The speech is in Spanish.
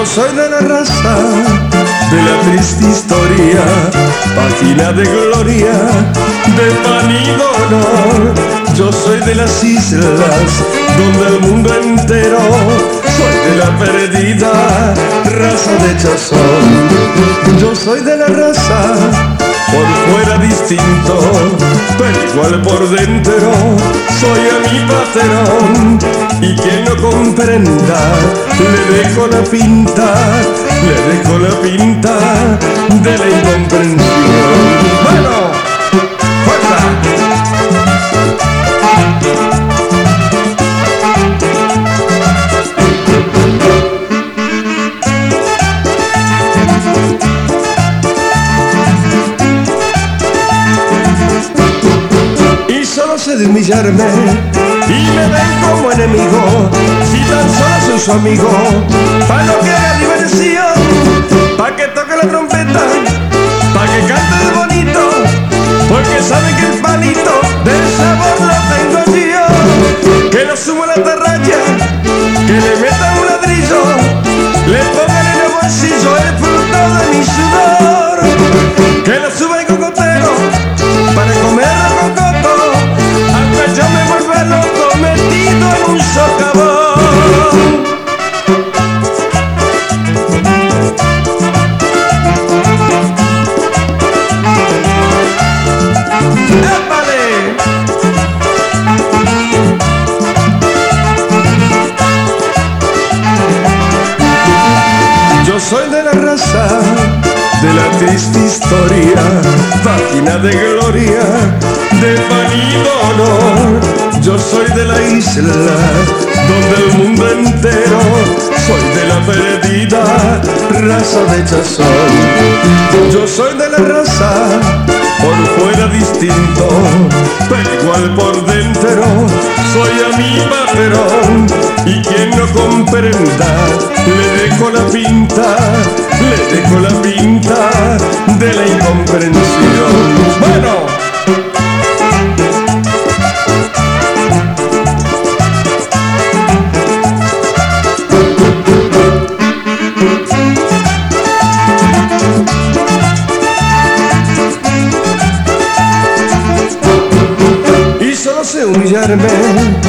soy de la raza de la triste historia, página de gloria, de pan y dolor. Yo soy de las islas donde el mundo entero, soy de la perdida raza de Chazón. Yo soy de la raza por fuera distinto, pero igual por dentro soy a mi patrón. Y quien no comprenda, le dejo la pinta, le dejo la pinta de la incomprensión. Bueno, fuerza. Y solo sé de humillarme y me ven como enemigo, si tan solo soy su amigo, pa' lo que haga diversión, pa' que toque la trompeta, pa' que cante de bonito, porque sabe que el palito del sabor lo tengo yo. Que lo sumo a la tarracha, que le metan un ladrillo, le pongan en el bolsillo el fruto de mi sudor, que lo suba el cocotero para comerlo con coco, hasta yo me vuelva loco metido en un socavón. ¡Épale! Yo soy de la raza de la triste historia, página de gloria, de pan y dolor. Yo soy de la isla donde el mundo entero, soy de la perdida raza de Chazón. Yo soy de la raza por fuera distinto, pero igual por dentro soy a mi patrón. Y quien no comprenda, le dejo la pinta, le dejo la pinta de la incomprensión. Bueno. Y solo sé humillarme